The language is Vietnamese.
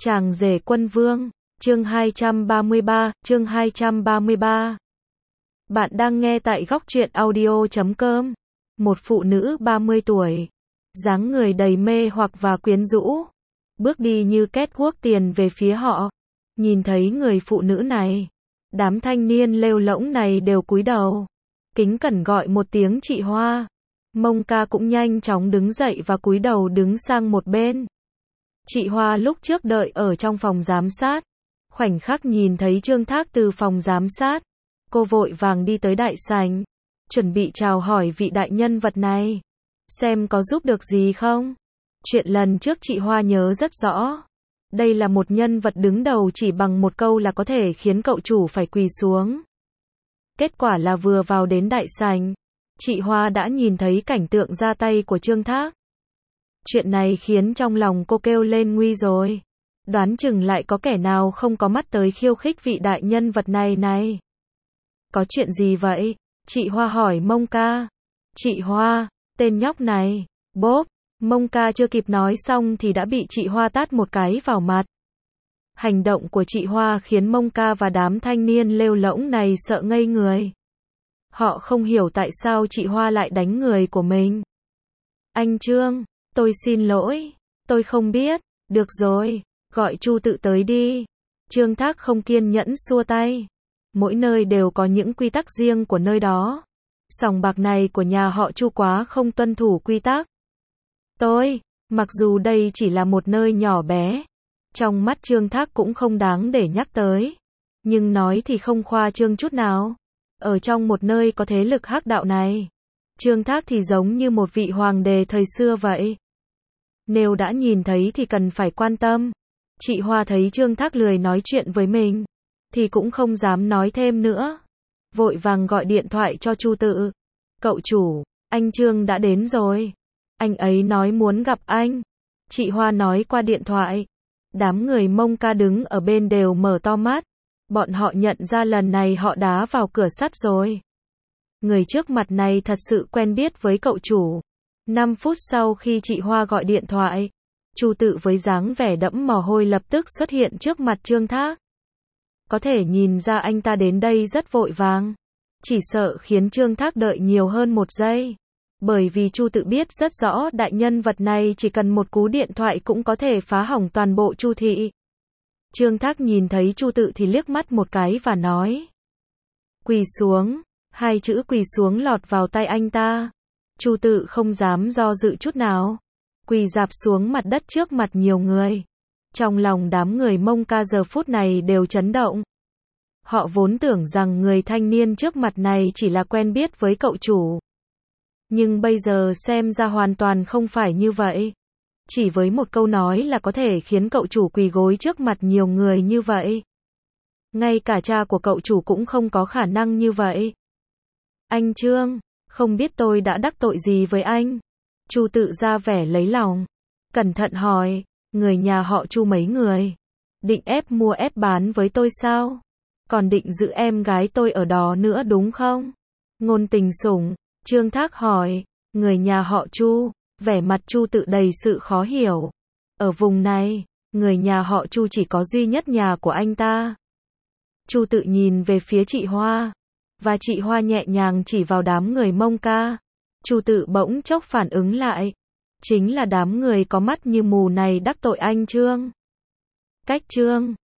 Chàng rể quân vương, chương 233. Bạn đang nghe tại góc truyện audio.com. Một phụ nữ 30 tuổi, dáng người đầy mê hoặc và quyến rũ, bước đi như catwalk tiền về phía họ. Nhìn thấy người phụ nữ này, đám thanh niên lêu lỗng này đều cúi đầu, kính cẩn gọi một tiếng chị Hoa. Mông Ca cũng nhanh chóng đứng dậy và cúi đầu đứng sang một bên. Chị Hoa lúc trước đợi ở trong phòng giám sát, khoảnh khắc nhìn thấy Trương Thác từ phòng giám sát, cô vội vàng đi tới đại sảnh, chuẩn bị chào hỏi vị đại nhân vật này, xem có giúp được gì không. Chuyện lần trước chị Hoa nhớ rất rõ, đây là một nhân vật đứng đầu chỉ bằng một câu là có thể khiến cậu chủ phải quỳ xuống. Kết quả là vừa vào đến đại sảnh, chị Hoa đã nhìn thấy cảnh tượng ra tay của Trương Thác. Chuyện này khiến trong lòng cô kêu lên nguy rồi. Đoán chừng lại có kẻ nào không có mắt tới khiêu khích vị đại nhân vật này này. Có chuyện gì vậy? Chị Hoa hỏi Mông Ca. Chị Hoa, tên nhóc này, bốp. Mông Ca chưa kịp nói xong thì đã bị chị Hoa tát một cái vào mặt. Hành động của chị Hoa khiến Mông Ca và đám thanh niên lêu lỗng này sợ ngây người. Họ không hiểu tại sao chị Hoa lại đánh người của mình. Anh Trương, tôi xin lỗi, tôi không biết. Được rồi, gọi Chu Tự tới đi. Trương Thác không kiên nhẫn xua tay. Mỗi nơi đều có những quy tắc riêng của nơi đó. Sòng bạc này của nhà họ Chu quá không tuân thủ quy tắc. Mặc dù đây chỉ là một nơi nhỏ bé, trong mắt Trương Thác cũng không đáng để nhắc tới. Nhưng nói thì không khoa trương chút nào. Ở trong một nơi có thế lực hắc đạo này, Trương Thác thì giống như một vị hoàng đế thời xưa vậy. Nếu đã nhìn thấy thì cần phải quan tâm. Chị Hoa thấy Trương Thác lười nói chuyện với mình, thì cũng không dám nói thêm nữa. Vội vàng gọi điện thoại cho Chu Tự. Cậu chủ, anh Trương đã đến rồi. Anh ấy nói muốn gặp anh. Chị Hoa nói qua điện thoại. Đám người Mông Ca đứng ở bên đều mở to mắt. Bọn họ nhận ra lần này họ đá vào cửa sắt rồi. Người trước mặt này thật sự quen biết với cậu chủ. 5 phút sau khi chị Hoa gọi điện thoại, Chu Tự với dáng vẻ đẫm mồ hôi lập tức xuất hiện trước mặt Trương Thác. Có thể nhìn ra anh ta đến đây rất vội vàng, chỉ sợ khiến Trương Thác đợi nhiều hơn một giây. Bởi vì Chu Tự biết rất rõ đại nhân vật này chỉ cần một cú điện thoại cũng có thể phá hỏng toàn bộ Chu thị. Trương Thác nhìn thấy Chu Tự thì liếc mắt một cái và nói: quỳ xuống. Hai chữ quỳ xuống lọt vào tai anh ta. Chu Tự không dám do dự chút nào, quỳ rạp xuống mặt đất trước mặt nhiều người. Trong lòng đám người Mông Ca giờ phút này đều chấn động. Họ vốn tưởng rằng người thanh niên trước mặt này chỉ là quen biết với cậu chủ. Nhưng bây giờ xem ra hoàn toàn không phải như vậy. Chỉ với một câu nói là có thể khiến cậu chủ quỳ gối trước mặt nhiều người như vậy. Ngay cả cha của cậu chủ cũng không có khả năng như vậy. Anh Trương, không biết tôi đã đắc tội gì với anh? Chu Tự ra vẻ lấy lòng, cẩn thận hỏi, người nhà họ Chu mấy người? Định ép mua ép bán với tôi sao? Còn định giữ em gái tôi ở đó nữa đúng không? Ngôn tình sủng. Trương Thác hỏi, người nhà họ Chu. Vẻ mặt Chu Tự đầy sự khó hiểu. Ở vùng này, người nhà họ Chu chỉ có duy nhất nhà của anh ta. Chu Tự nhìn về phía chị Hoa, và chị Hoa nhẹ nhàng chỉ vào đám người Mông Ca. Chu Tự bỗng chốc phản ứng lại. Chính là đám người có mắt như mù này đắc tội anh Trương. Cách Trương,